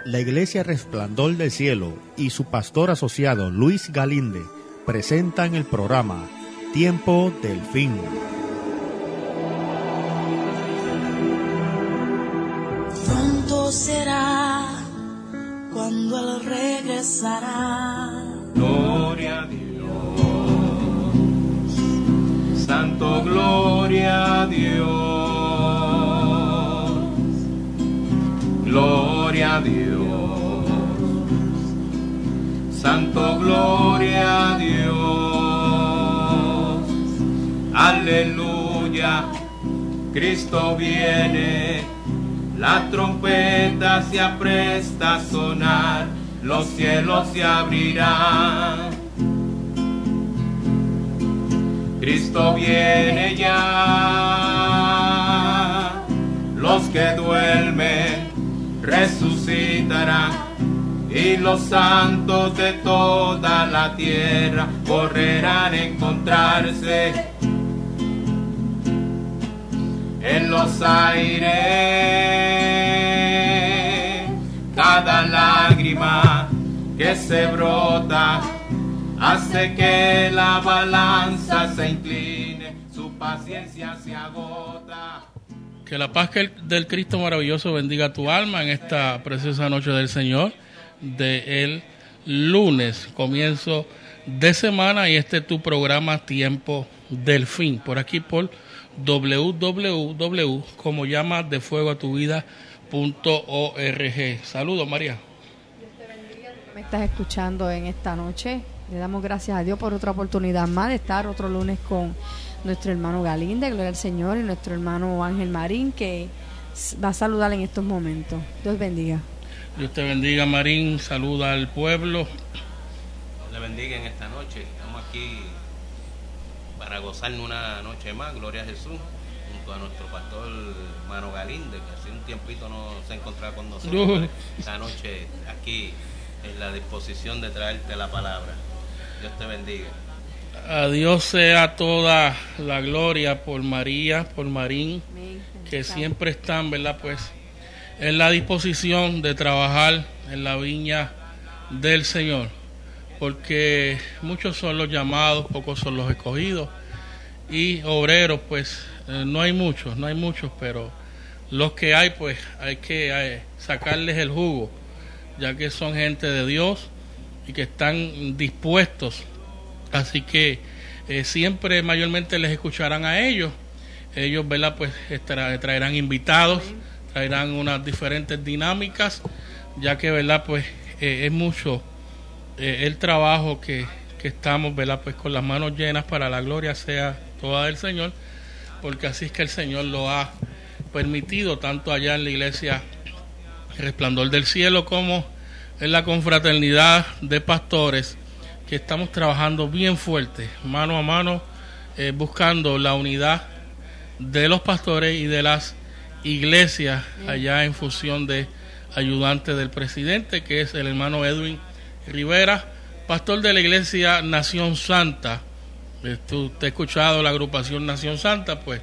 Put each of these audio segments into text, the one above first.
La Iglesia Resplandor del Cielo y su pastor asociado Luis Galinde presentan el programa Tiempo del Fin. Pronto será cuando Él regresará. Gloria a Dios, Santo, gloria a Dios, gloria a Dios, Santo, gloria a Dios, aleluya, Cristo viene, la trompeta se apresta a sonar, los cielos se abrirán. Cristo viene ya, los que duermen resucitarán, y los santos de toda la tierra correrán a encontrarse en los aires. Cada lágrima que se brota hace que la balanza se incline, su paciencia se agota. Que la paz del Cristo maravilloso bendiga tu alma en esta preciosa noche del Señor, de el lunes, comienzo de semana, y este es tu programa Tiempo del Fin, por aquí por www.comollamasdefuegoatuvida.org. Saludos, María. Dios te bendiga, tú que me estás escuchando en esta noche. Le damos gracias a Dios por otra oportunidad más de estar otro lunes con nuestro hermano Galinde, gloria al Señor, y nuestro hermano Ángel Marín, que va a saludar en estos momentos. Dios bendiga. Dios te bendiga, Marín. Saluda al pueblo. Dios le bendiga en esta noche. Estamos aquí para gozarnos una noche más, gloria a Jesús, junto a nuestro pastor hermano Galinde, que hace un tiempito no se encontraba con nosotros. Esta noche aquí en la disposición de traerte la palabra. Dios te bendiga. A Dios sea toda la gloria por María, por Marín, que siempre están, ¿verdad? Pues en la disposición de trabajar en la viña del Señor, porque muchos son los llamados, pocos son los escogidos, y obreros pues no hay muchos, pero los que hay pues hay que sacarles el jugo, ya que son gente de Dios y que están dispuestos. Así que siempre mayormente les escucharán a ellos, ¿verdad? Pues traerán invitados, traerán unas diferentes dinámicas, ya que, ¿verdad? Pues es mucho el trabajo que estamos, ¿verdad? Pues con las manos llenas para la gloria sea toda del Señor, porque así es que el Señor lo ha permitido, tanto allá en la iglesia Resplandor del Cielo como en la confraternidad de pastores, que estamos trabajando bien fuerte, mano a mano, buscando la unidad de los pastores y de las iglesias allá en función de ayudante del presidente, que es el hermano Edwin Rivera, pastor de la iglesia Nación Santa. Tú te has escuchado la agrupación Nación Santa, pues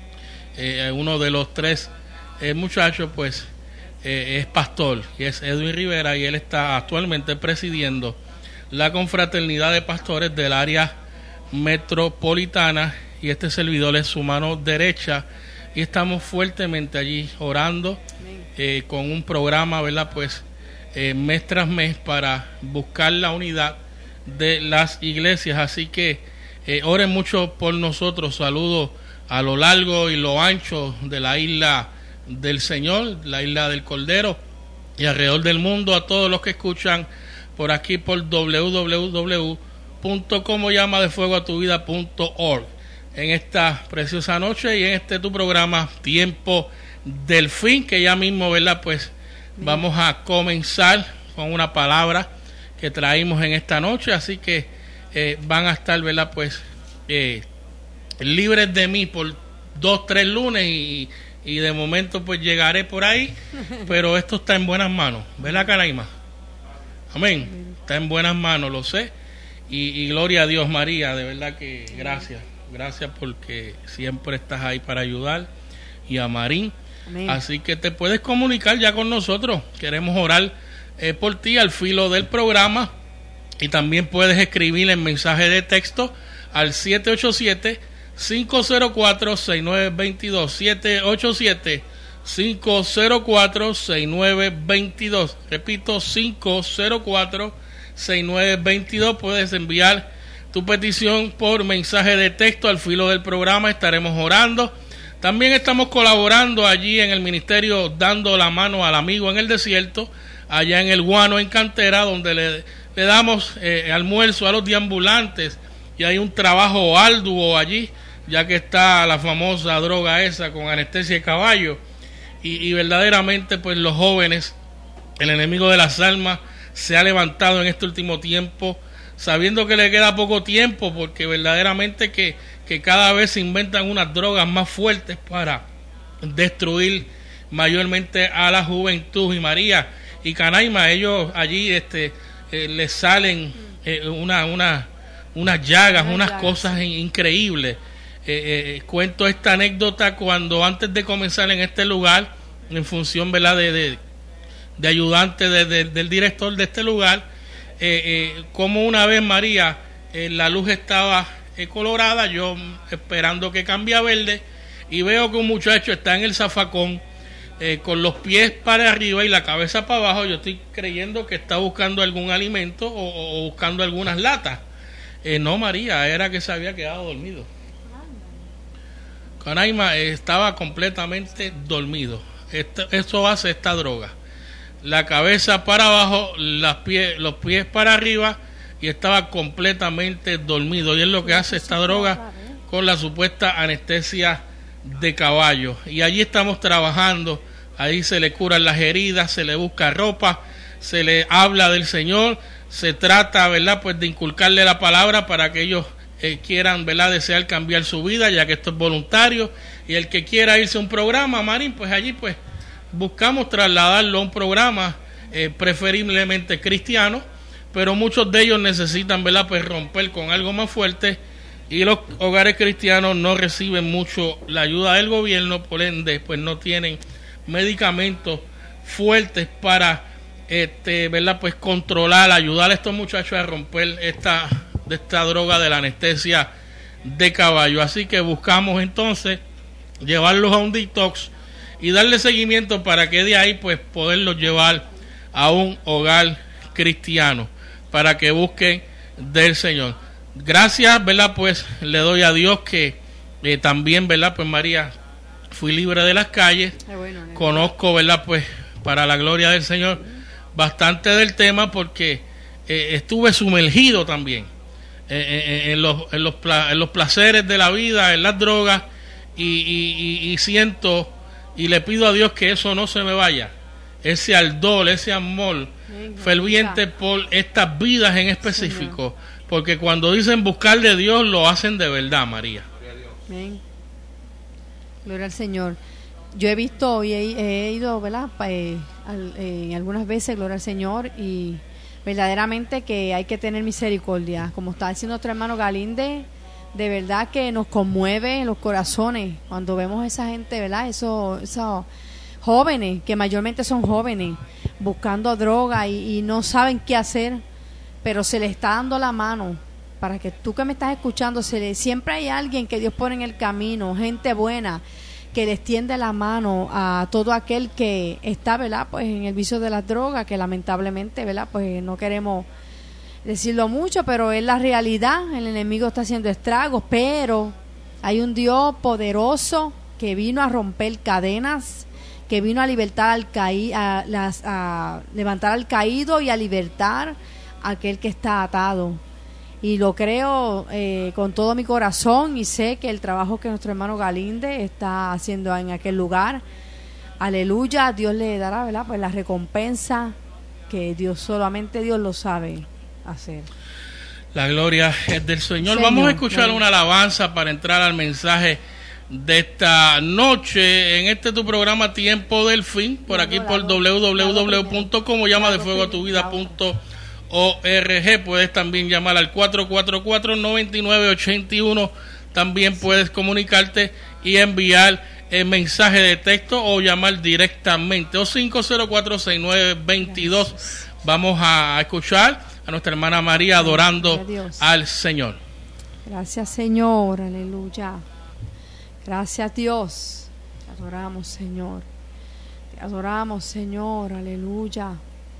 uno de los tres muchachos pues es pastor, y es Edwin Rivera, y él está actualmente presidiendo la confraternidad de pastores del área metropolitana, y este servidor es su mano derecha, y estamos fuertemente allí orando con un programa, ¿verdad? Pues mes tras mes para buscar la unidad de las iglesias. Así que oren mucho por nosotros. Saludos a lo largo y lo ancho de la isla del Señor, la isla del Cordero, y alrededor del mundo, a todos los que escuchan por aquí por www.comollamasdefuegoatuvida.org en esta preciosa noche y en este tu programa Tiempo del Fin, que ya mismo, ¿verdad? Pues vamos a comenzar con una palabra que traímos en esta noche, así que van a estar, ¿verdad? Pues libres de mí por 2-3 lunes y de momento pues llegaré por ahí, pero esto está en buenas manos, ¿verdad, Caraima? Amén. Está en buenas manos, lo sé. Y gloria a Dios, María, de verdad que gracias porque siempre estás ahí para ayudar, y a Marín. Amén. Así que te puedes comunicar ya con nosotros. Queremos orar por ti al filo del programa, y también puedes escribir en mensaje de texto al 787-504-6922, 787-504-6922, repito, 504-6922. Puedes enviar tu petición por mensaje de texto al filo del programa, estaremos orando. También estamos colaborando allí en el ministerio Dando la Mano al Amigo en el Desierto, allá en el Guano, en Cantera, donde le damos almuerzo a los deambulantes, y hay un trabajo arduo allí, ya que está la famosa droga esa con anestesia de caballo, y verdaderamente pues los jóvenes, el enemigo de las almas, se ha levantado en este último tiempo, sabiendo que le queda poco tiempo, porque verdaderamente que cada vez se inventan unas drogas más fuertes para destruir mayormente a la juventud. Y María y Canaima, ellos allí les salen unas llagas, unas cosas increíbles. Cuento esta anécdota cuando antes de comenzar en este lugar, en función, ¿verdad?, de ayudante del director de este lugar, como una vez, María, la luz estaba colorada, yo esperando que cambie a verde, y veo que un muchacho está en el zafacón con los pies para arriba y la cabeza para abajo. Yo estoy creyendo que está buscando algún alimento o buscando algunas latas. No, María, era que se había quedado dormido. Canaima estaba completamente dormido. Eso hace esta droga: la cabeza para abajo, los pies para arriba, y estaba completamente dormido. Y es lo que hace esta droga con la supuesta anestesia de caballo. Y allí estamos trabajando. Ahí se le curan las heridas, se le busca ropa, se le habla del Señor, se trata, ¿verdad?, pues de inculcarle la palabra para que ellos quieran, ¿verdad?, desear cambiar su vida, ya que esto es voluntario. Y el que quiera irse a un programa, Marín, pues allí pues buscamos trasladarlo a un programa preferiblemente cristiano, pero muchos de ellos necesitan, ¿verdad?, pues romper con algo más fuerte, y los hogares cristianos no reciben mucho la ayuda del gobierno, por ende pues no tienen medicamentos fuertes para ¿verdad?, pues controlar, ayudar a estos muchachos a romper esta droga de la anestesia de caballo. Así que buscamos entonces llevarlos a un detox y darle seguimiento para que de ahí pues poderlos llevar a un hogar cristiano para que busquen del Señor. Gracias, ¿verdad?, pues le doy a Dios que también, ¿verdad?, pues María, fui libre de las calles. Conozco, ¿verdad?, pues para la gloria del Señor bastante del tema, porque estuve sumergido también en los placeres de la vida, en las drogas, y siento y le pido a Dios que eso no se me vaya, ese ardor, ese amor ferviente por estas vidas en específico, porque cuando dicen buscar de Dios, lo hacen de verdad, María. Amén. Gloria al Señor. Yo he visto y he ido, ¿verdad?, algunas veces, gloria al Señor, y verdaderamente que hay que tener misericordia. Como está diciendo nuestro hermano Galinde, de verdad que nos conmueve los corazones cuando vemos a esa gente, ¿verdad?, esos jóvenes, que mayormente son jóvenes, buscando droga y no saben qué hacer, pero se les está dando la mano. Para que tú que me estás escuchando, siempre hay alguien que Dios pone en el camino, gente buena, que les tiende la mano a todo aquel que está, ¿verdad?, pues en el vicio de las drogas, que lamentablemente, ¿verdad?, pues no queremos decirlo mucho, pero es la realidad. El enemigo está haciendo estragos, pero hay un Dios poderoso que vino a romper cadenas, que vino a libertar a levantar al caído y a libertar a aquel que está atado. Y lo creo con todo mi corazón, y sé que el trabajo que nuestro hermano Galinde está haciendo en aquel lugar, aleluya, Dios le dará, ¿verdad?, pues la recompensa que solamente Dios lo sabe hacer. La gloria es del Señor. Vamos a escuchar una alabanza para entrar al mensaje de esta noche en tu programa Tiempo del Fin, por aquí por www.comollamadefuegoatuvida.org. Puedes también llamar al 444-9981. También puedes comunicarte y enviar el mensaje de texto o llamar directamente, o 504-6922 vamos a escuchar a nuestra hermana María adorando al Señor. Gracias, Señor, aleluya. Gracias, Dios. Te adoramos, Señor. Te adoramos, Señor, aleluya.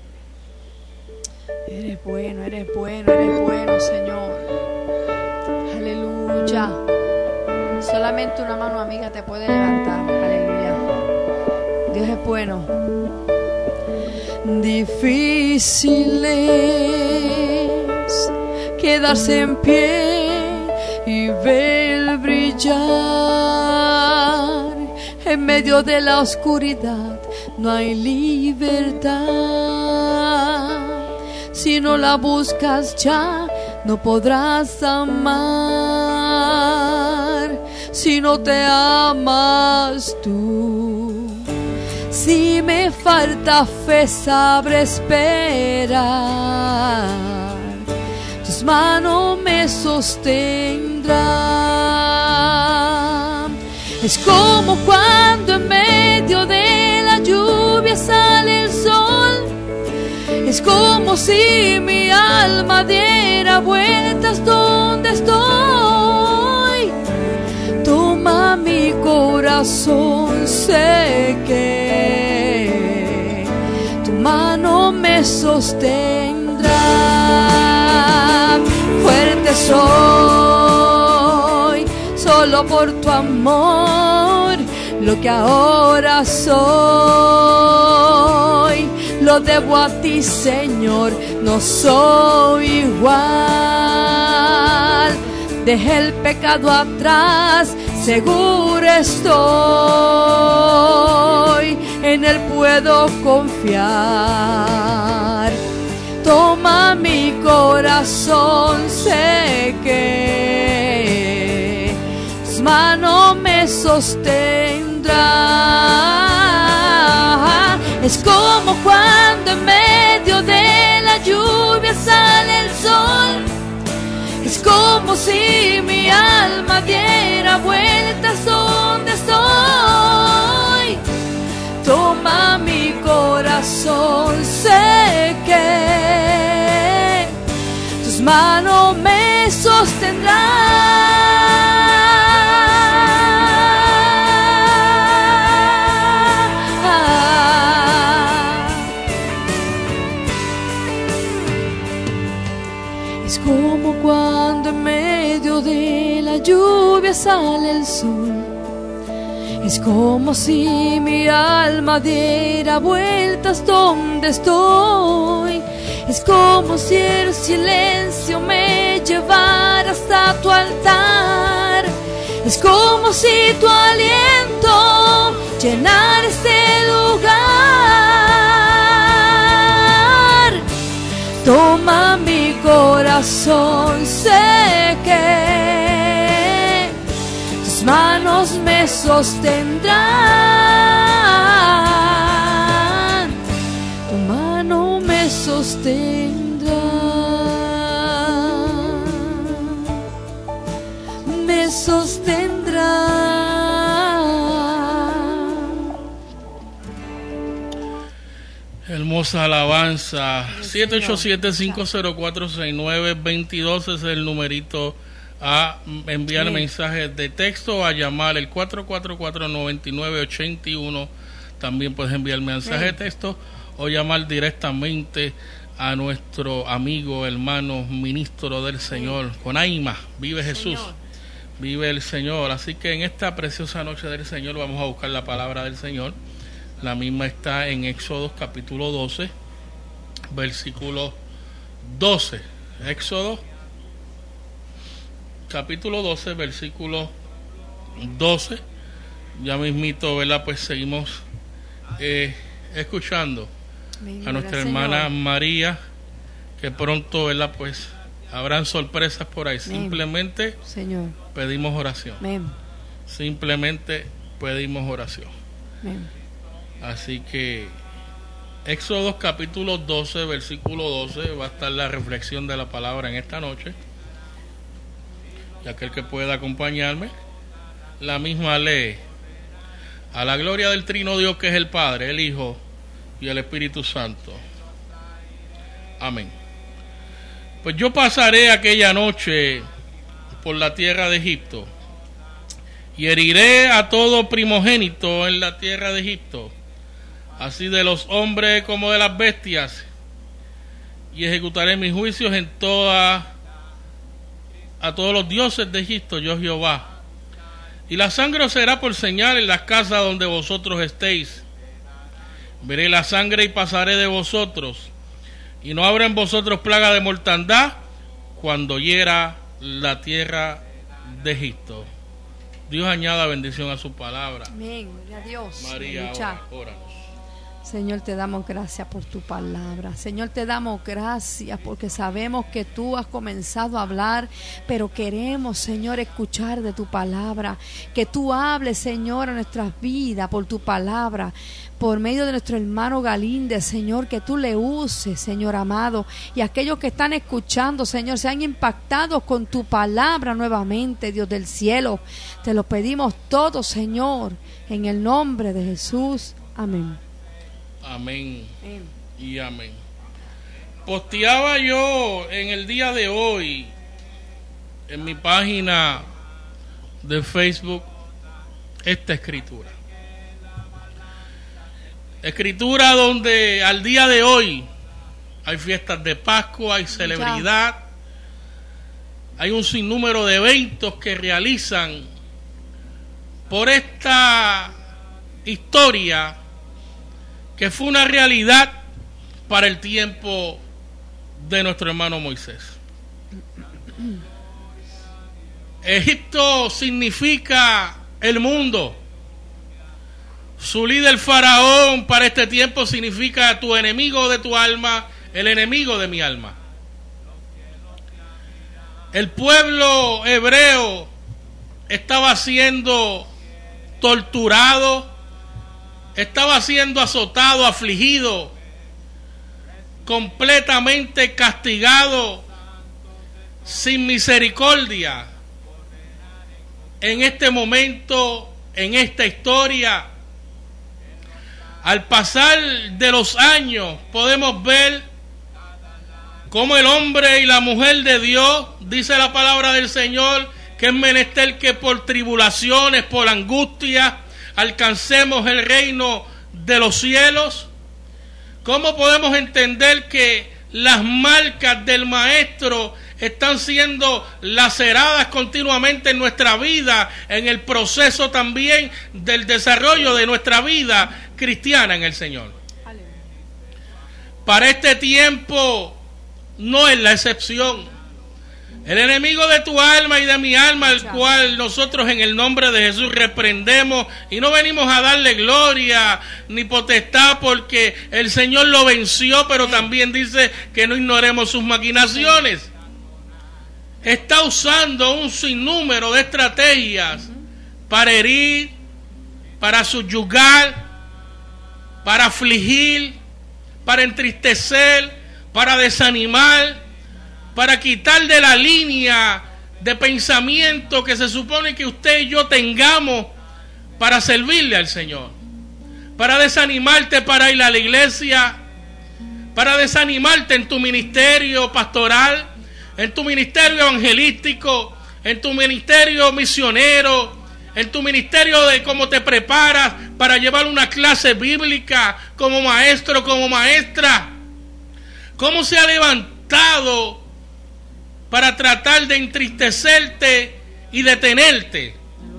Eres bueno, Señor. Aleluya. Solamente una mano amiga te puede levantar. Aleluya. Dios es bueno. Difícil es quedarse en pie y ver brillar. En medio de la oscuridad no hay libertad. Si no la buscas ya, no podrás amar. Si no te amas tú, si me falta fe, sabré esperar. Tus manos me sostendrán. Es como cuando en medio de la lluvia sale el sol. Es como si mi alma diera vueltas donde estoy. Toma mi corazón, sé que tu mano me sostendrá. Fuerte soy, solo por tu amor. Lo que ahora soy, lo debo a ti, Señor. No soy igual. Dejé el pecado atrás, seguro estoy. En él puedo confiar. Toma mi corazón, sé que tus manos me sostendrán. Es como cuando en medio de la lluvia sale el sol. Es como si mi alma diera vueltas donde estoy. Toma mi corazón, sé que tus manos me sostendrán. Es como cuando en medio de la lluvia sale el sol. Es como si mi alma diera vueltas donde estoy. Es como si el silencio me llevara hasta tu altar. Es como si tu aliento llenara este lugar. Toma mi corazón, sé que tus manos me sostendrán. Tu mano me sostendrá. Me sostendrá. Hermosa alabanza. 787-504-6922 es el numerito a enviar mensajes de texto, a llamar el 444-9981. También puedes enviar mensaje de texto o llamar directamente a nuestro amigo, hermano, ministro del Señor, Conaima. Vive Jesús, vive el Señor. Así que en esta preciosa noche del Señor vamos a buscar la palabra del Señor. La misma está en Éxodo capítulo 12, versículo 12. Éxodo capítulo 12, versículo 12. Ya mismito, ¿verdad? Pues seguimos escuchando a nuestra hermana María, que pronto, ¿verdad? Pues habrán sorpresas por ahí. Simplemente pedimos oración. Simplemente pedimos oración. Así que Éxodo capítulo 12, versículo 12 va a estar la reflexión de la palabra en esta noche. Y aquel que pueda acompañarme, la misma lee: a la gloria del Trino Dios, que es el Padre, el Hijo y el Espíritu Santo. Amén. Pues yo pasaré aquella noche por la tierra de Egipto y heriré a todo primogénito en la tierra de Egipto, así de los hombres como de las bestias, y ejecutaré mis juicios a todos los dioses de Egipto, yo Jehová. Y la sangre os será por señal en las casas donde vosotros estéis. Veré la sangre y pasaré de vosotros, y no habrá en vosotros plaga de mortandad cuando hiera la tierra de Egipto. Dios añada bendición a su palabra. Amén. Gloria a Dios. María, óranos. Señor, te damos gracias por tu palabra. Señor, te damos gracias porque sabemos que tú has comenzado a hablar, pero queremos, Señor, escuchar de tu palabra. Que tú hables, Señor, a nuestras vidas por tu palabra, por medio de nuestro hermano Galinde, Señor, que tú le uses, Señor amado, y aquellos que están escuchando, Señor, sean impactados con tu palabra nuevamente, Dios del cielo. Te lo pedimos todo, Señor, en el nombre de Jesús. Amén. Amén y amén. Posteaba yo en el día de hoy en mi página de Facebook esta escritura. Escritura donde al día de hoy hay fiestas de Pascua, hay celebridad, hay un sinnúmero de eventos que realizan por esta historia que fue una realidad para el tiempo de nuestro hermano Moisés. Egipto significa el mundo. Su líder faraón para este tiempo significa tu enemigo de tu alma, el enemigo de mi alma. El pueblo hebreo estaba siendo torturado, estaba siendo azotado, afligido, completamente castigado, sin misericordia. En este momento, en esta historia, al pasar de los años, podemos ver cómo el hombre y la mujer de Dios, dice la palabra del Señor, que es menester que por tribulaciones, por angustia, alcancemos el reino de los cielos. ¿Cómo podemos entender que las marcas del Maestro están siendo laceradas continuamente en nuestra vida, en el proceso también del desarrollo de nuestra vida cristiana en el Señor? Para este tiempo no es la excepción. El enemigo de tu alma y de mi alma, al cual nosotros en el nombre de Jesús reprendemos, y no venimos a darle gloria ni potestad, porque el Señor lo venció, pero también dice que no ignoremos sus maquinaciones. Está usando un sinnúmero de estrategias para herir, para subyugar, para afligir, para entristecer, para desanimar, para quitar de la línea de pensamiento que se supone que usted y yo tengamos para servirle al Señor, para desanimarte para ir a la iglesia, para desanimarte en tu ministerio pastoral, en tu ministerio evangelístico, en tu ministerio misionero, en tu ministerio de cómo te preparas para llevar una clase bíblica como maestro, como maestra. ¿Cómo se ha levantado para tratar de entristecerte y detenerte?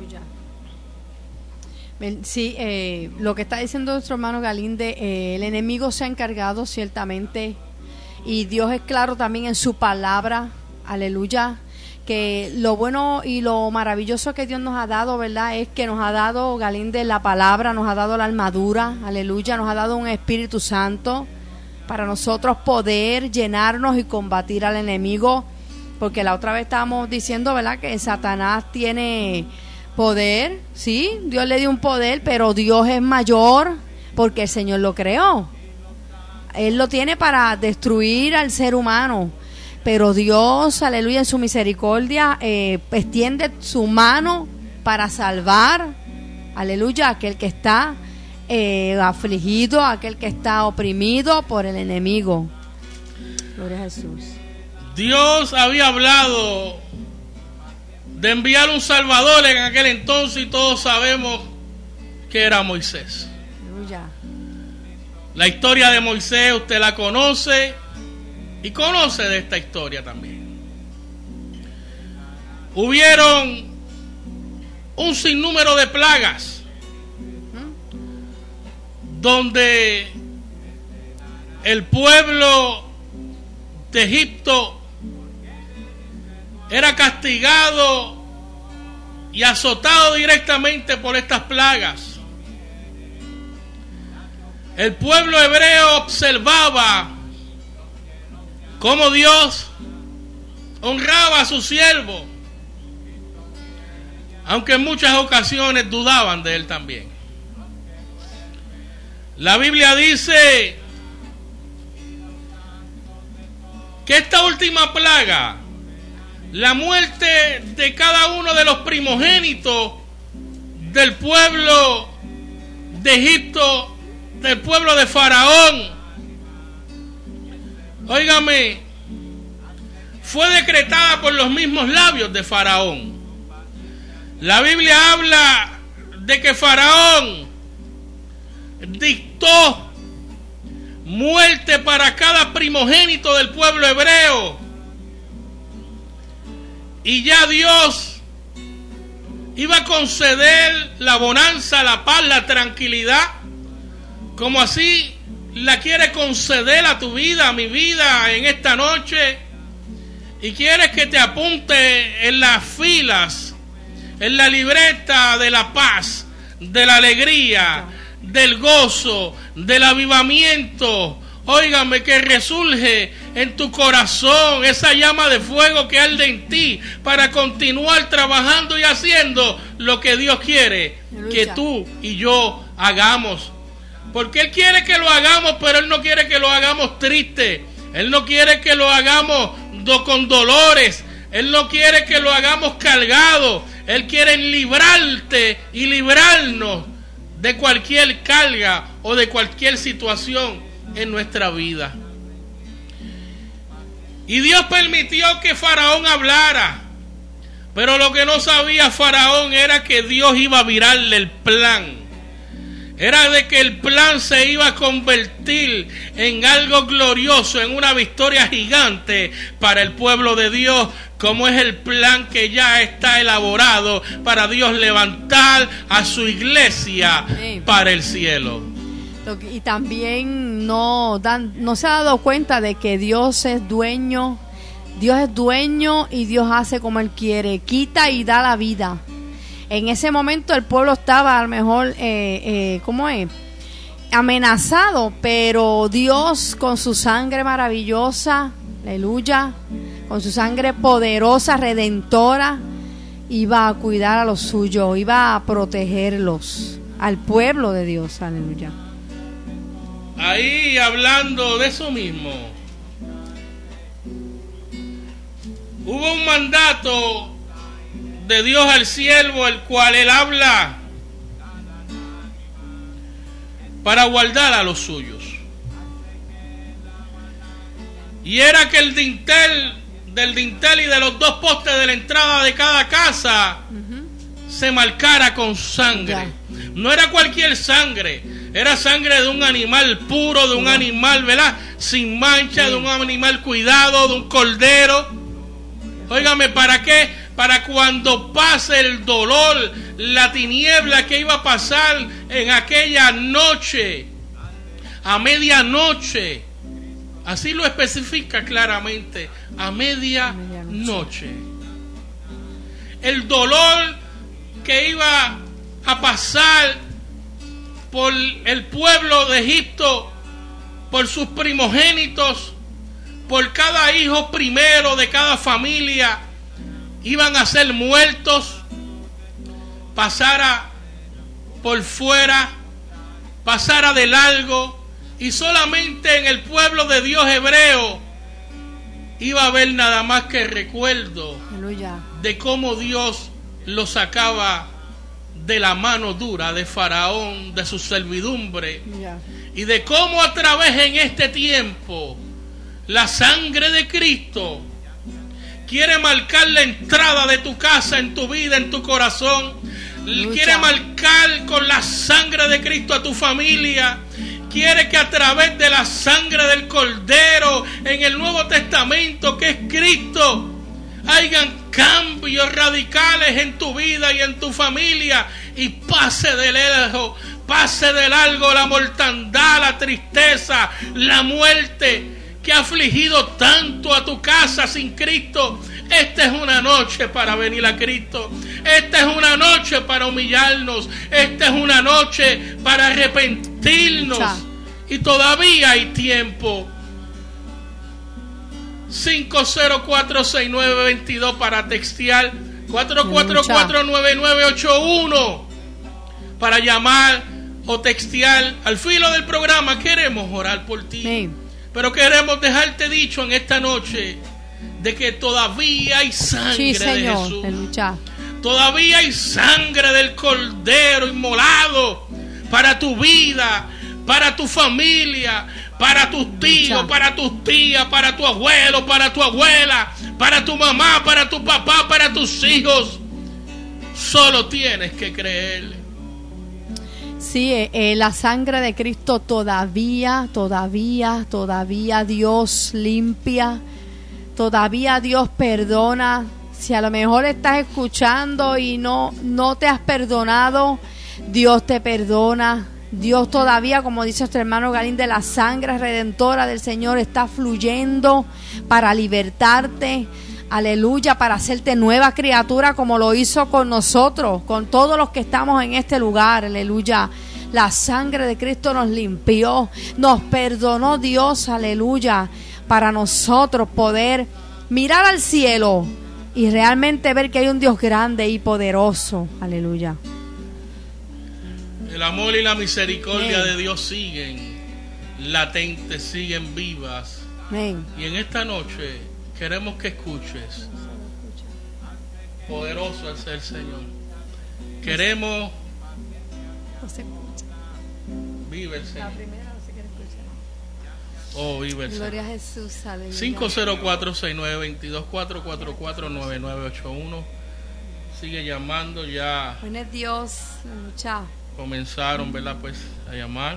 Sí, lo que está diciendo nuestro hermano Galinde, el enemigo se ha encargado ciertamente, y Dios es claro también en su palabra, aleluya, que lo bueno y lo maravilloso que Dios nos ha dado, ¿verdad? Es que nos ha dado, Galinde, la palabra, nos ha dado la armadura, aleluya, nos ha dado un Espíritu Santo para nosotros poder llenarnos y combatir al enemigo. Porque la otra vez estábamos diciendo, ¿verdad?, que Satanás tiene poder, sí, Dios le dio un poder, pero Dios es mayor porque el Señor lo creó. Él lo tiene para destruir al ser humano, pero Dios, aleluya, en su misericordia, extiende su mano para salvar, aleluya, a aquel que está afligido, a aquel que está oprimido por el enemigo. Gloria a Jesús. Dios había hablado de enviar un Salvador en aquel entonces y todos sabemos que era Moisés. Aleluya. La historia de Moisés usted la conoce y conoce de esta historia también. Hubieron un sinnúmero de plagas donde el pueblo de Egipto era castigado y azotado directamente por estas plagas. El pueblo hebreo observaba cómo Dios honraba a su siervo, aunque en muchas ocasiones dudaban de él también. La Biblia dice que esta última plaga, la muerte de cada uno de los primogénitos del pueblo de Egipto, del pueblo de Faraón, óigame, fue decretada por los mismos labios de Faraón. La Biblia habla de que Faraón dictó muerte para cada primogénito del pueblo hebreo. Y ya Dios iba a conceder la bonanza, la paz, la tranquilidad, como así la quiere conceder a tu vida, a mi vida en esta noche. Y quieres que te apunte en las filas, en la libreta de la paz, de la alegría, del gozo, del avivamiento. Óigame, que resurge en tu corazón esa llama de fuego que arde en ti para continuar trabajando y haciendo lo que Dios quiere que tú y yo hagamos. Porque Él quiere que lo hagamos, pero Él no quiere que lo hagamos triste. Él no quiere que lo hagamos con dolores. Él no quiere que lo hagamos cargado. Él quiere librarte y librarnos de cualquier carga o de cualquier situación en nuestra vida. Y Dios permitió que Faraón hablara, pero lo que no sabía Faraón era que Dios iba a virarle el plan. Era de que el plan se iba a convertir en algo glorioso, en una victoria gigante para el pueblo de Dios, como es el plan que ya está elaborado para Dios levantar a su iglesia para el cielo. Y también no se ha dado cuenta de que Dios es dueño y Dios hace como Él quiere, quita y da la vida. En ese momento el pueblo estaba a lo mejor, amenazado, pero Dios con su sangre maravillosa, aleluya, con su sangre poderosa, redentora, iba a cuidar a los suyos, iba a protegerlos, al pueblo de Dios, aleluya. Ahí hablando de eso mismo, hubo un mandato de Dios al siervo, el cual Él habla para guardar a los suyos. Y era que del dintel y de los dos postes de la entrada de cada casa se marcara con sangre. No era cualquier sangre, era sangre de un animal puro, de un animal, ¿verdad?, sin mancha, de un animal cuidado, de un cordero. Óigame, ¿para qué? Para cuando pase el dolor, la tiniebla que iba a pasar en aquella noche, a medianoche. Así lo especifica claramente, a medianoche. El dolor que iba a pasar por el pueblo de Egipto, por sus primogénitos, por cada hijo primero de cada familia, iban a ser muertos, pasara por fuera, pasara de largo, y solamente en el pueblo de Dios hebreo iba a haber nada más que recuerdo de cómo Dios lo sacaba de la mano dura de Faraón, de su servidumbre, y de cómo a través en este tiempo La sangre de Cristo quiere marcar la entrada de tu casa, en tu vida, en tu corazón. Quiere marcar con la sangre de Cristo a tu familia. Quiere que a través de la sangre del Cordero en el Nuevo Testamento, que es Cristo, hayan cambios radicales en tu vida y en tu familia, y pase de lejos, pase de largo la mortandad, la tristeza, la muerte que ha afligido tanto a tu casa sin Cristo. Esta es una noche para venir a Cristo. Esta es una noche para humillarnos. Esta es una noche para arrepentirnos. Y todavía hay tiempo. 5046922 para textear, 4449981 para llamar o textear. Al filo del programa queremos orar por ti. Sí. Pero queremos dejarte dicho en esta noche de que todavía hay sangre de Jesús. Todavía hay sangre del Cordero inmolado para tu vida, para tu familia, para tus tíos, para tus tías, para tu abuelo, para tu abuela, para tu mamá, para tu papá, para tus hijos. Solo tienes que creerle. Sí, la sangre de Cristo todavía Dios limpia, todavía Dios perdona. Si a lo mejor estás escuchando y no te has perdonado, Dios te perdona. Dios todavía, como dice nuestro hermano Galíndez, la sangre redentora del Señor está fluyendo para libertarte. Aleluya, para hacerte nueva criatura, como lo hizo con nosotros, con todos los que estamos en este lugar. Aleluya, la sangre de Cristo nos limpió, nos perdonó Dios, aleluya, para nosotros poder mirar al cielo y realmente ver que hay un Dios grande y poderoso. Aleluya. El amor y la misericordia de Dios siguen latentes, siguen vivas. Amén. Y en esta noche queremos que escuches. Poderoso es el Señor. Queremos. Vive el Señor. Oh, vive el Señor. Gloria a Jesús. Aleluya. 5046922 4449981. Sigue llamando ya. Buenos Dios. Chao. Comenzaron, ¿verdad? Pues a llamar.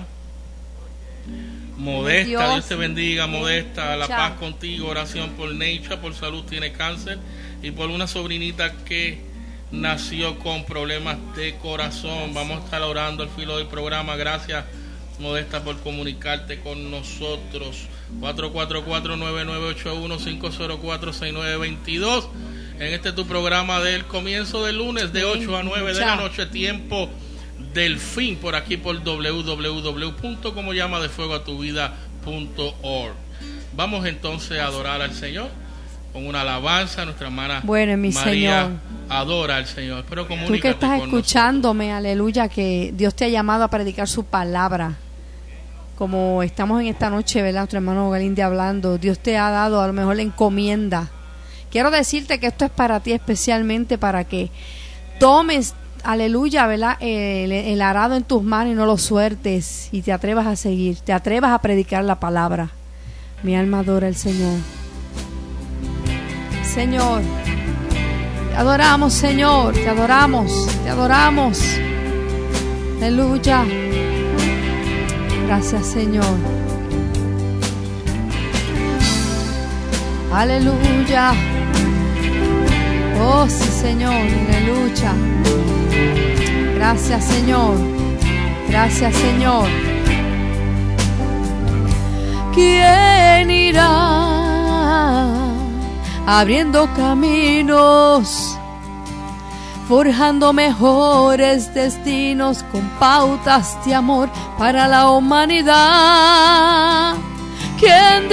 Modesta, Dios te bendiga, Modesta, la paz contigo, oración por Neisha, por salud, tiene cáncer, y por una sobrinita que nació con problemas de corazón. Vamos a estar orando al filo del programa. Gracias, Modesta, por comunicarte con nosotros. 4449981 5046922. En este tu programa del comienzo del lunes de 8 a 9 de la noche, tiempo del fin, por aquí por www.comollamadefuegoatuvida.org. Vamos entonces a adorar al Señor con una alabanza. Nuestra hermana María Señor adora al Señor. Pero tú que estás escuchándome, aleluya, que Dios te ha llamado a predicar su palabra. Como estamos en esta noche, ¿verdad? Nuestro hermano Galíndez hablando, Dios te ha dado a lo mejor la encomienda. Quiero decirte que esto es para ti, especialmente para que tomes, aleluya, ¿verdad? El arado en tus manos y no lo sueltes, y te atrevas a seguir, te atrevas a predicar la palabra. Mi alma adora al Señor. Señor, te adoramos, Señor, te adoramos, te adoramos. Aleluya. Gracias, Señor. Aleluya. Oh, sí, Señor, aleluya. Gracias, Señor. Gracias, Señor. ¿Quién irá abriendo caminos, forjando mejores destinos con pautas de amor para la humanidad? ¿Quién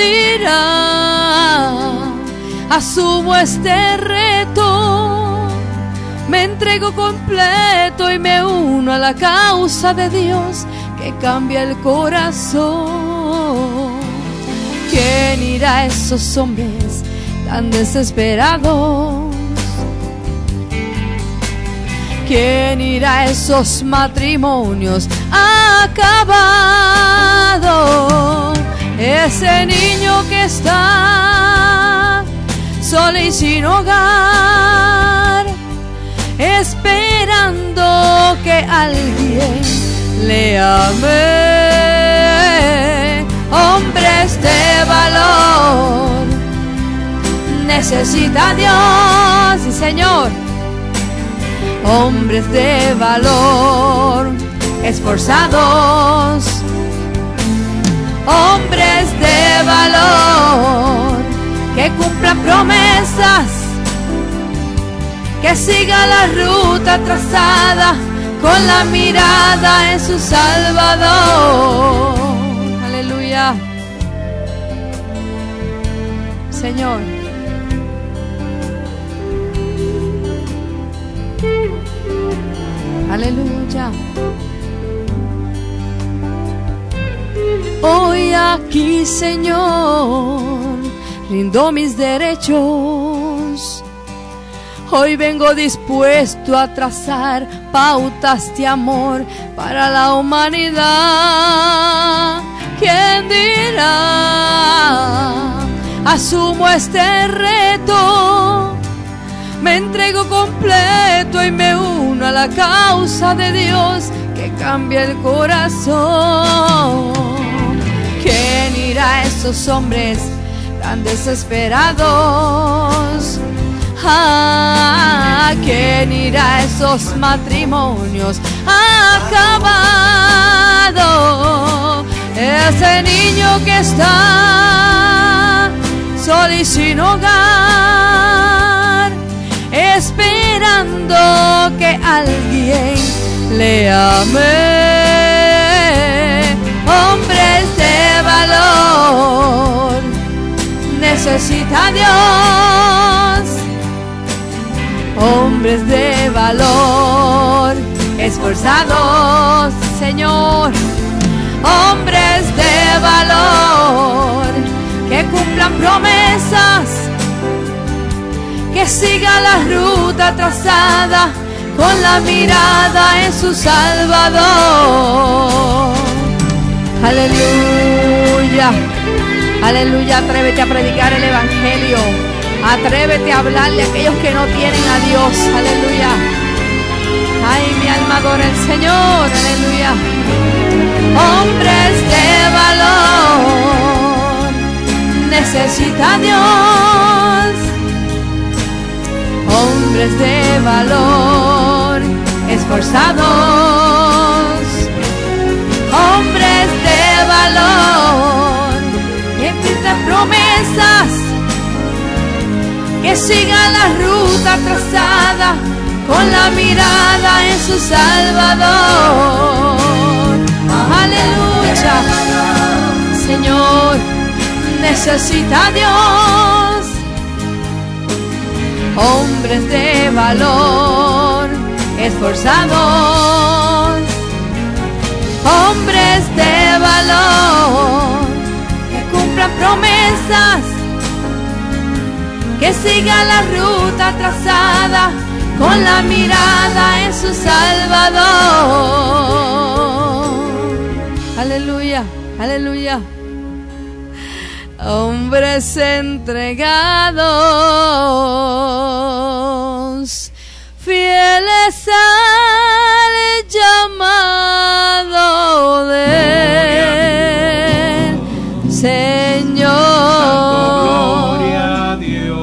dirá? Asumo este reto, me entrego completo y me uno a la causa de Dios que cambia el corazón. ¿Quién irá a esos hombres tan desesperados? ¿Quién irá a esos matrimonios acabados? Ese niño que está sin hogar, esperando que alguien le ame. Hombres de valor, necesita a Dios, sí Señor. Hombres de valor, esforzados, hombres de valor, que cumplan promesas, que sigan la ruta trazada, con la mirada en su Salvador. Aleluya. Señor. Aleluya. Hoy aquí, Señor, rindo mis derechos. Hoy vengo dispuesto a trazar pautas de amor para la humanidad. ¿Quién dirá? Asumo este reto, me entrego completo y me uno a la causa de Dios que cambia el corazón. ¿Quién irá a esos hombres tan desesperados? ¿Quién irá a esos matrimonios acabados? Ese niño que está solo y sin hogar, esperando que alguien le ame. Hombres de valor, necesita a Dios. Hombres de valor, esforzados, Señor. Hombres de valor, que cumplan promesas, que siga la ruta trazada, con la mirada en su Salvador. Aleluya, aleluya. Atrévete a predicar el Evangelio, atrévete a hablarle a aquellos que no tienen a Dios. Aleluya. Ay, mi alma adora al Señor. Aleluya. Hombres de valor, necesita a Dios. Hombres de valor, esforzados. Hombres de valor, que cumplan promesas, que sigan la ruta trazada, con la mirada en su Salvador. Aleluya. Señor, necesita a Dios. Hombres de valor, esforzados. Hombres de valor, que cumplan promesas, que sigan la ruta trazada, con la mirada en su Salvador. Aleluya, aleluya. Hombres entregados, fieles al llamado del Señor. Gloria a Dios.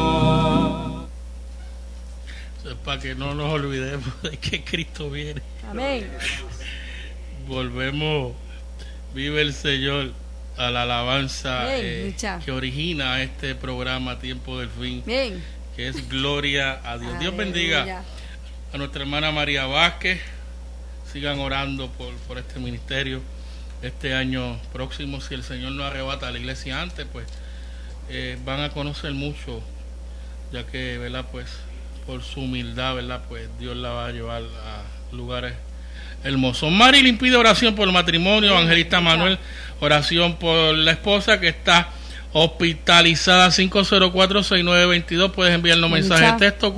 Para que no nos olvidemos de que Cristo viene. Amén. Volvemos, vive el Señor, a la alabanza que origina este programa Tiempo del Fin. Bien. Que es gloria a Dios. Dios bendiga a nuestra hermana María Vázquez. Sigan orando por este ministerio. Este año próximo, si el Señor nos arrebata a la iglesia antes, pues van a conocer mucho, ya que, ¿verdad? Pues por su humildad, ¿verdad? Pues Dios la va a llevar a lugares hermosos. Marilyn pide oración por el matrimonio. Evangelista Manuel, oración por la esposa que está hospitalizada. 504-6922. Puedes enviarnos mensaje de texto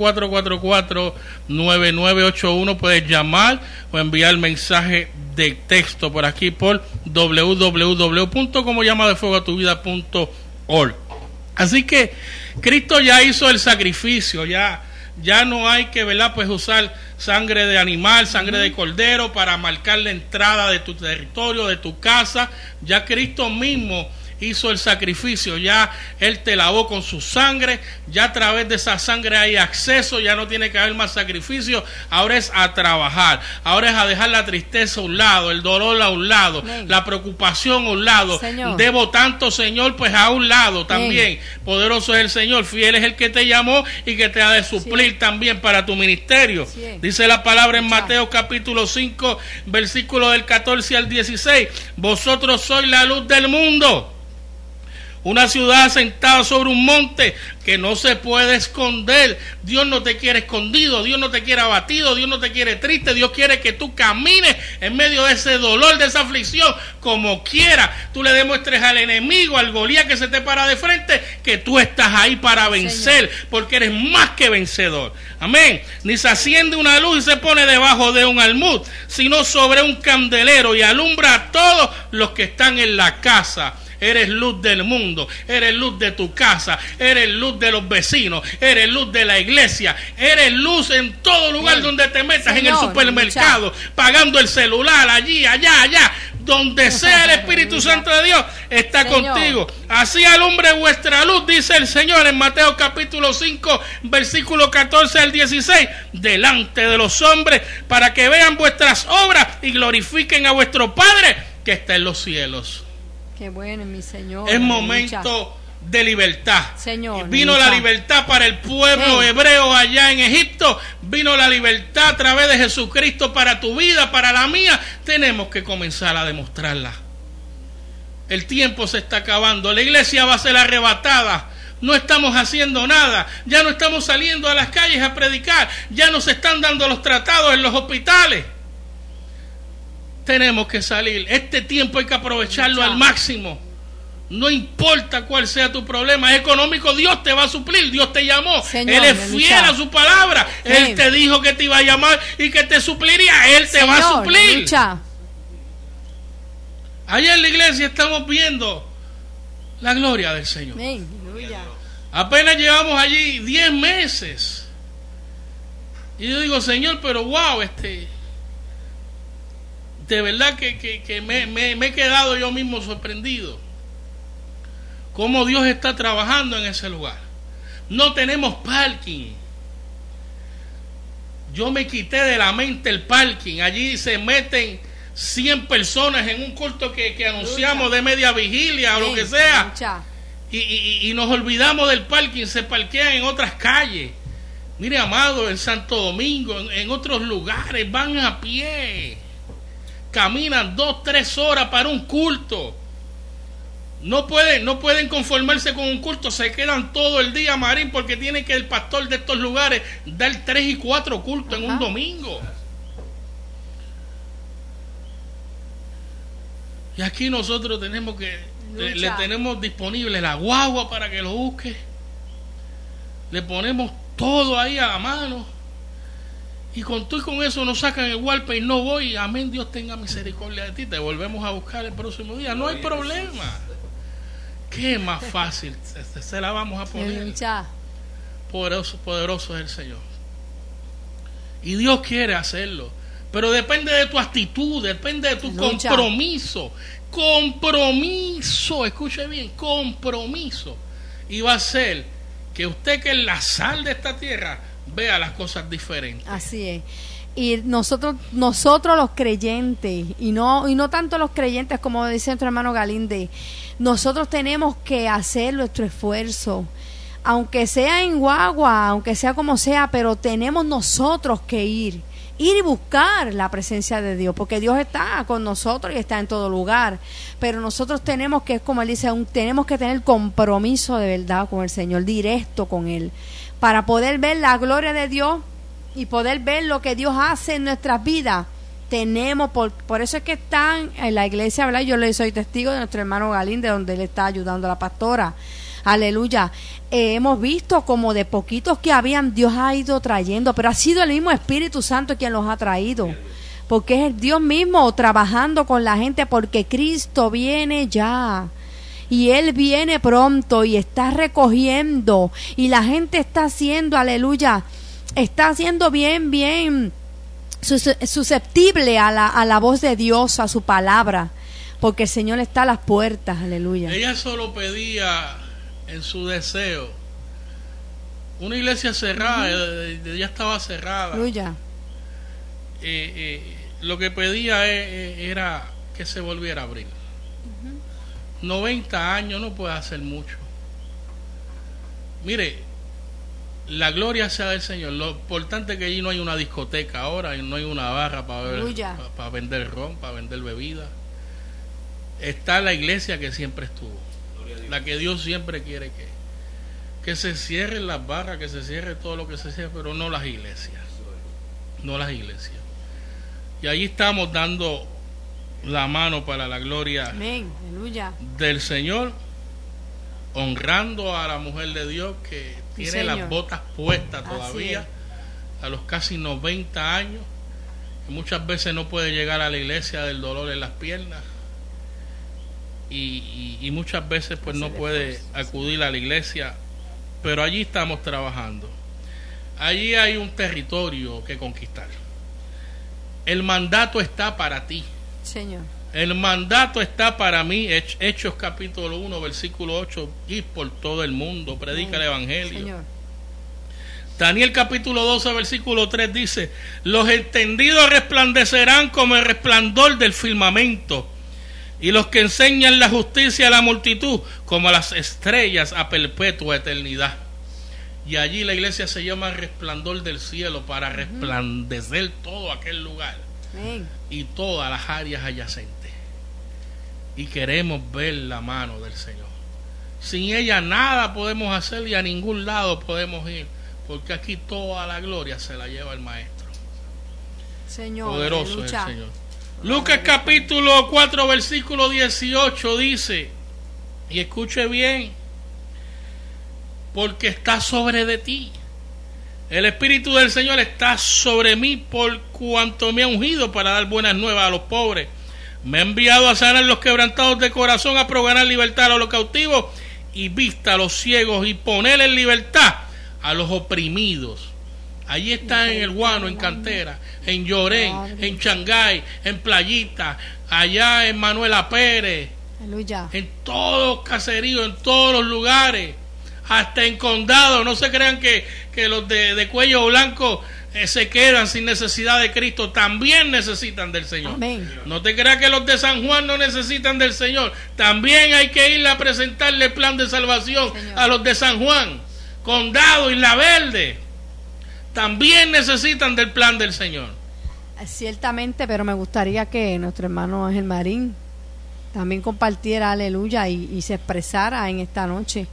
444-9981. Puedes llamar o enviar mensaje de texto por aquí por www.comollamadefuegoatuvida.org. Así que Cristo ya hizo el sacrificio, ya no hay que, ¿verdad?, pues usar sangre de animal, sangre de cordero para marcar la entrada de tu territorio, de tu casa. Ya Cristo mismo hizo el sacrificio, ya Él te lavó con su sangre, ya a través de esa sangre hay acceso, ya no tiene que haber más sacrificio. Ahora es a trabajar, ahora es a dejar la tristeza a un lado, el dolor a un lado, la preocupación a un lado. Señor. Debo tanto, Señor, pues a un lado también. Poderoso es el Señor, fiel es el que te llamó y que te ha de suplir también para tu ministerio. Dice la palabra en Mateo capítulo 5, versículo del 14 al 16: vosotros sois la luz del mundo. Una ciudad asentada sobre un monte que no se puede esconder. Dios no te quiere escondido, Dios no te quiere abatido, Dios no te quiere triste. Dios quiere que tú camines en medio de ese dolor, de esa aflicción, como quiera. Tú le demuestres al enemigo, al Goliat que se te para de frente, que tú estás ahí para vencer, porque eres más que vencedor. Amén. Ni se enciende una luz y se pone debajo de un almud, sino sobre un candelero, y alumbra a todos los que están en la casa. Eres luz del mundo, eres luz de tu casa, eres luz de los vecinos, eres luz de la iglesia, eres luz en todo lugar donde te metas, Señor, en el supermercado, pagando el celular, allí, allá, donde sea el Espíritu Santo de Dios está contigo. Así alumbre vuestra luz, dice el Señor en Mateo capítulo 5, versículo 14 al 16, delante de los hombres, para que vean vuestras obras y glorifiquen a vuestro Padre que está en los cielos. Qué bueno, mi Señor. Es momento de libertad. Señor, vino la libertad para el pueblo hebreo allá en Egipto. Vino la libertad a través de Jesucristo para tu vida, para la mía. Tenemos que comenzar a demostrarla. El tiempo se está acabando. La iglesia va a ser arrebatada. No estamos haciendo nada. Ya no estamos saliendo a las calles a predicar. Ya no se están dando los tratados en los hospitales. Tenemos que salir. Este tiempo hay que aprovecharlo al máximo. No importa cuál sea tu problema económico, Dios te va a suplir. Dios te llamó. Señor, Él es fiel a su palabra. Él te dijo que te iba a llamar y que te supliría. Él te va a suplir. Allá en la iglesia estamos viendo la gloria del Señor. Apenas llevamos allí 10 meses. Y yo digo, Señor, pero wow, de verdad que me he quedado yo mismo sorprendido cómo Dios está trabajando en ese lugar. No tenemos parking. Yo me quité de la mente el parking. Allí se meten 100 personas en un culto que anunciamos de media vigilia o lo que sea, y nos olvidamos del parking. Se parquean en otras calles. Mire, amado, en Santo Domingo, en otros lugares van a pie. Caminan 2-3 horas para un culto. No pueden conformarse con un culto. Se quedan todo el día, Marín, porque tiene que el pastor de estos lugares dar 3 y 4 cultos en un domingo. Y aquí nosotros tenemos que le tenemos disponible la guagua para que lo busque. Le ponemos todo ahí a la mano. Y con eso nos sacan el golpe y no voy. Amén, Dios tenga misericordia de ti. Te volvemos a buscar el próximo día. No hay problema. ¿Qué más fácil? Se la vamos a poner. Poderoso es el Señor. Y Dios quiere hacerlo. Pero depende de tu actitud, depende de tu compromiso. Compromiso, escuche bien, compromiso. Y va a ser que usted, que es la sal de esta tierra, vea las cosas diferentes. Así es. Y nosotros los creyentes, y no tanto los creyentes como dice nuestro hermano Galinde, nosotros tenemos que hacer nuestro esfuerzo, aunque sea en guagua, aunque sea como sea, pero tenemos nosotros que ir y buscar la presencia de Dios, porque Dios está con nosotros y está en todo lugar, pero nosotros tenemos que, como él dice, tenemos que tener compromiso de verdad con el Señor, directo con Él, para poder ver la gloria de Dios y poder ver lo que Dios hace en nuestras vidas. Tenemos, por eso es que están en la iglesia, ¿verdad? Yo le soy testigo de nuestro hermano Galín, de donde él está ayudando a la pastora. Aleluya. Hemos visto como de poquitos que habían, Dios ha ido trayendo, pero ha sido el mismo Espíritu Santo quien los ha traído, porque es Dios mismo trabajando con la gente, porque Cristo viene ya. y Él viene pronto y está recogiendo, y la gente está haciendo, aleluya, está haciendo bien susceptible a la voz de Dios, a su palabra, porque el Señor está a las puertas, aleluya. Ella solo pedía en su deseo una iglesia cerrada, ya estaba cerrada. Aleluya. Lo que pedía era que se volviera a abrir. 90 años no puede hacer mucho. Mire, la gloria sea del Señor. Lo importante es que allí no hay una discoteca ahora, y no hay una barra para vender ron, para vender bebida. Está la iglesia que siempre estuvo, la que Dios siempre quiere que se cierren las barras, que se cierre todo lo que se cierre, pero no las iglesias. No las iglesias. Y ahí estamos dando la mano para la gloria Amén. Aleluya. del Señor, honrando a la mujer de Dios que tiene Señor. las botas puestas todavía a los casi 90 años, que muchas veces no puede llegar a la iglesia del dolor en las piernas, y muchas veces pues no puede acudir a la iglesia, pero allí estamos trabajando. Allí hay un territorio que conquistar. El mandato está para ti, Señor. el mandato está para mí. Hechos capítulo 1 versículo 8: ir por todo el mundo, predica el evangelio. Señor. Daniel capítulo 12 versículo 3 dice: los entendidos resplandecerán como el resplandor del firmamento, y los que enseñan la justicia a la multitud como las estrellas a perpetua eternidad. Y allí la iglesia se llama resplandor del cielo, para resplandecer todo aquel lugar y todas las áreas adyacentes. Y queremos ver la mano del Señor. Sin ella nada podemos hacer y a ningún lado podemos ir, porque aquí toda la gloria se la lleva el Maestro. Señor, Poderoso es el Señor. Lucas capítulo 4 versículo 18 dice, y escuche bien: porque está sobre de ti. El Espíritu del Señor está sobre mí, por cuanto me ha ungido para dar buenas nuevas a los pobres. Me ha enviado a sanar los quebrantados de corazón, a proclamar libertad a los cautivos y vista a los ciegos, y poner en libertad a los oprimidos. Allí está en El Guano, en Cantera, en Llorén, en Changay, en Playita, allá en Manuela Pérez, aleluya, en todos los caseríos, en todos los lugares, hasta en Condado. No se crean que los de cuello blanco se quedan sin necesidad de Cristo. También necesitan del Señor. Amén. No te creas que los de San Juan no necesitan del Señor. También hay que irle a presentarle el plan de salvación, Señor, a los de San Juan, Condado, Isla Verde. También necesitan del plan del Señor. Ciertamente, pero me gustaría que nuestro hermano Ángel Marín también compartiera, aleluya, y se expresara en esta noche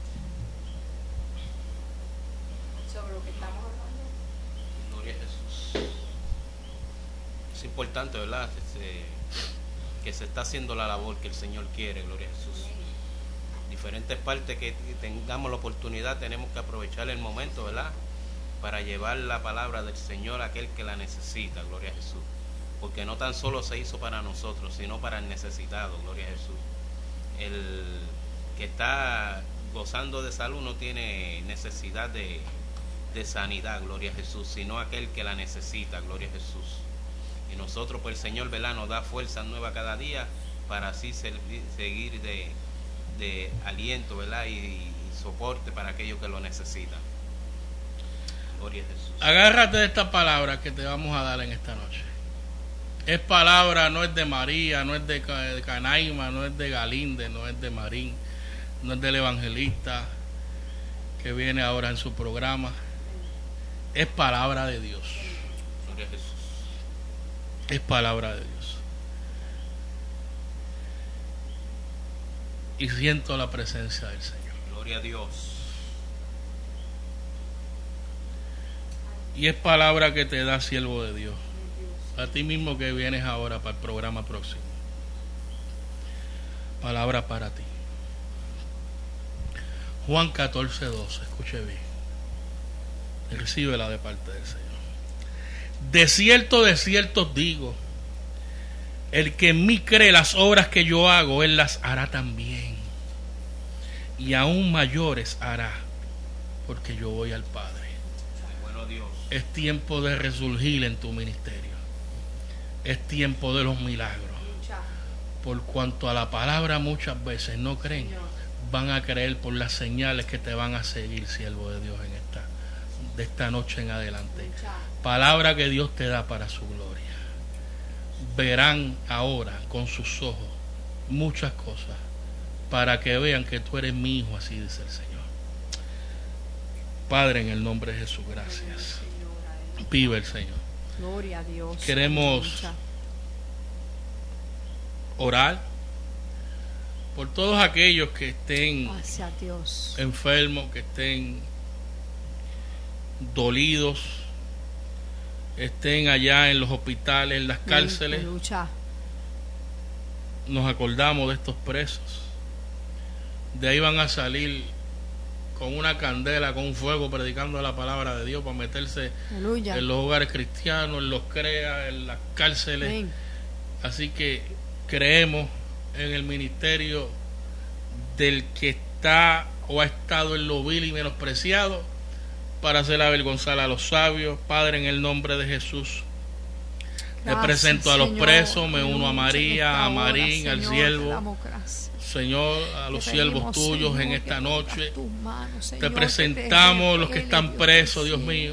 sobre lo que estamos hablando. Gloria a Jesús. Es importante, ¿verdad? Que se está haciendo la labor que el Señor quiere, gloria a Jesús. Diferentes partes que tengamos la oportunidad, tenemos que aprovechar el momento, ¿verdad?, para llevar la palabra del Señor a aquel que la necesita, gloria a Jesús. Porque no tan solo se hizo para nosotros, sino para el necesitado, gloria a Jesús. El que está gozando de salud no tiene necesidad de sanidad, gloria a Jesús, sino aquel que la necesita, gloria a Jesús. Y nosotros, pues el Señor, ¿verdad?, nos da fuerza nueva cada día para así seguir de aliento, ¿verdad?, y soporte para aquellos que lo necesitan. Gloria a Jesús. Agárrate de esta palabra que te vamos a dar en esta noche. Es palabra, no es de María, no es de Canaima, no es de Galinde, no es de Marín, no es del evangelista que viene ahora en su programa. Es palabra de Dios. Gloria a Jesús. Es palabra de Dios. Y siento la presencia del Señor. Gloria a Dios. Y es palabra que te da siervo de Dios, a ti mismo que vienes ahora para el programa próximo. Palabra para ti. Juan 14:12, escuche bien. Recíbela de parte del Señor. De cierto os digo, el que en mí cree, las obras que yo hago, él las hará también. y aún mayores hará, porque yo voy al Padre. Bueno, Dios. Es tiempo de resurgir en tu ministerio. Es tiempo de los milagros. Por cuanto a la palabra muchas veces no creen, van a creer por las señales que te van a seguir, siervo de Dios, de esta noche en adelante. Palabra que Dios te da para su gloria. Verán ahora con sus ojos muchas cosas para que vean que tú eres mi hijo, así dice el Señor. Padre, en el nombre de Jesús, gracias. Vive el Señor. Gloria a Dios. Queremos orar por todos aquellos que estén enfermos, que estén dolidos, estén allá en los hospitales, en las cárceles. Nos acordamos de estos presos. De ahí van a salir con una candela, con un fuego, predicando la palabra de Dios para meterse en los hogares cristianos, en los CREA, en las cárceles. Amén. Así que creemos en el ministerio del que está o ha estado en lo vil y menospreciado para hacer avergonzar a los sabios. Padre, en el nombre de Jesús, le presento a los presos, me uno a María, a Marín, al siervo, Señor, a los siervos tuyos en esta noche. Te presentamos los que están presos, Dios mío.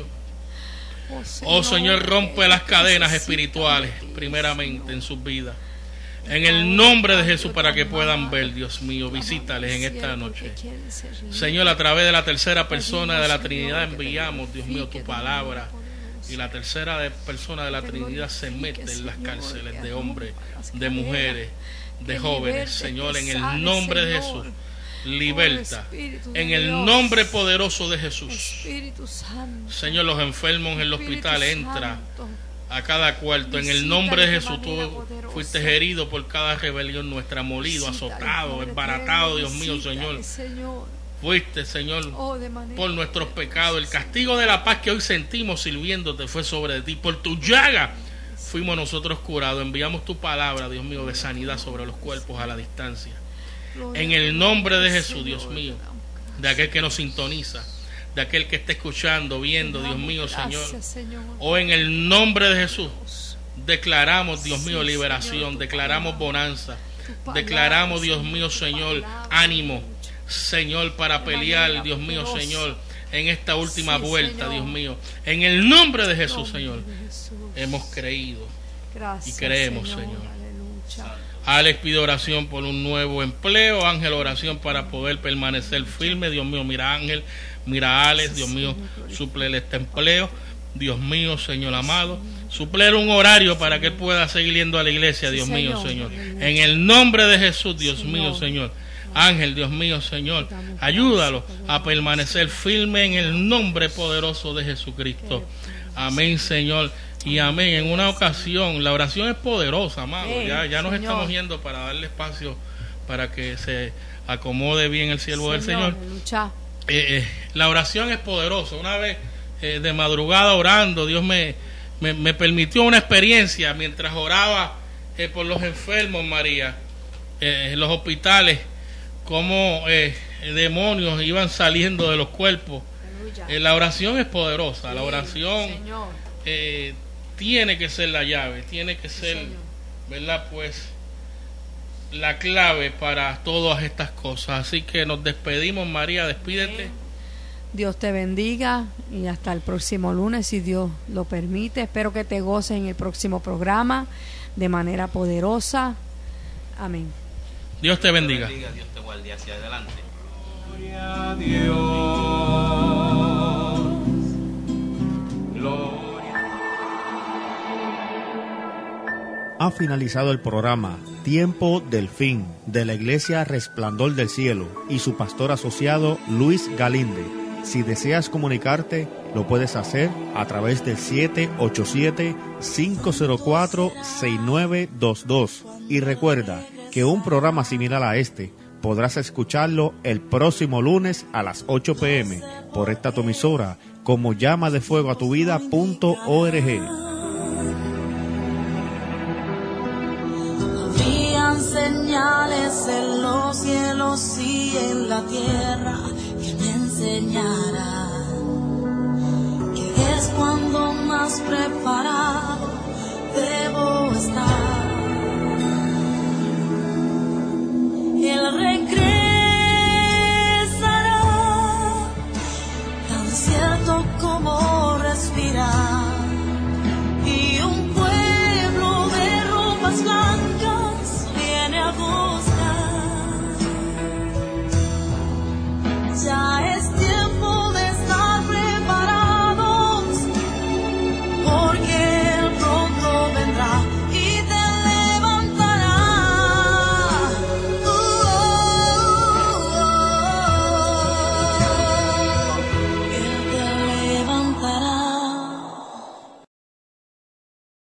Oh Señor, rompe las cadenas espirituales primeramente en sus vidas. En el nombre de Jesús, para que puedan ver, Dios mío, visítales en esta noche. Señor, a través de la tercera persona de la Trinidad enviamos, Dios mío, tu palabra. Y la tercera persona de la Trinidad se mete en las cárceles de hombres, de mujeres, de jóvenes. Señor, en el nombre de Jesús, liberta. En el nombre poderoso de Jesús. Señor, los enfermos en el hospital, entra a cada cuarto. En el nombre de Jesús, tú fuiste herido por cada rebelión nuestra, molido, azotado, desbaratado, Dios mío, Señor. Fuiste, Señor, por nuestros pecados. El castigo de la paz que hoy sentimos sirviéndote fue sobre ti. Por tu llaga fuimos nosotros curados. Enviamos tu palabra, Dios mío, de sanidad sobre los cuerpos a la distancia. En el nombre de Jesús, Dios mío, de aquel que nos sintoniza, de aquel que está escuchando, viendo, Dios mío, Señor. O en el nombre de Jesús, declaramos, Dios mío, liberación, declaramos bonanza, declaramos, Dios mío, Señor, ánimo, Señor, para pelear, Dios mío, Señor, en esta última vuelta, Dios mío. En el nombre de Jesús, Señor, hemos creído y creemos, Señor. Alex pide oración por un nuevo empleo. Ángel, oración para poder permanecer firme. Dios mío, mira a Ángel, mira a Alex, Dios mío, súplele este empleo. Dios mío, Señor amado, suplir un horario para que él pueda seguir yendo a la iglesia, Dios mío, Señor. En el nombre de Jesús, Dios mío, Señor. Ángel, Dios mío, Señor, ayúdalo a permanecer firme en el nombre poderoso de Jesucristo. Amén, Señor, y amén. En una ocasión, la oración es poderosa, amado. Ya nos estamos yendo para darle espacio para que se acomode bien el siervo del Señor. La oración es poderosa. Una vez de madrugada orando, Dios me permitió una experiencia mientras oraba por los enfermos, María, en los hospitales, como demonios iban saliendo de los cuerpos. La oración es poderosa. La oración tiene que ser la llave, tiene que ser, ¿verdad? Pues la clave para todas estas cosas. Así que nos despedimos, María, despídete. Dios te bendiga y hasta el próximo lunes, si Dios lo permite. Espero que te goces en el próximo programa de manera poderosa. Amén. Dios te bendiga. Dios te guarde hacia adelante. Gloria a Dios. Gloria. Ha finalizado el programa Tiempo del Fin de la Iglesia Resplandor del Cielo y su pastor asociado Luis Galinde. Si deseas comunicarte, lo puedes hacer a través del 787-504-6922. Y recuerda que un programa similar a este podrás escucharlo el próximo lunes a las 8 p.m. por esta tu emisora como llamadefuegoatuvida.org. Habían señales en los cielos conocí en la tierra, que me enseñará que es cuando más preparado debo estar.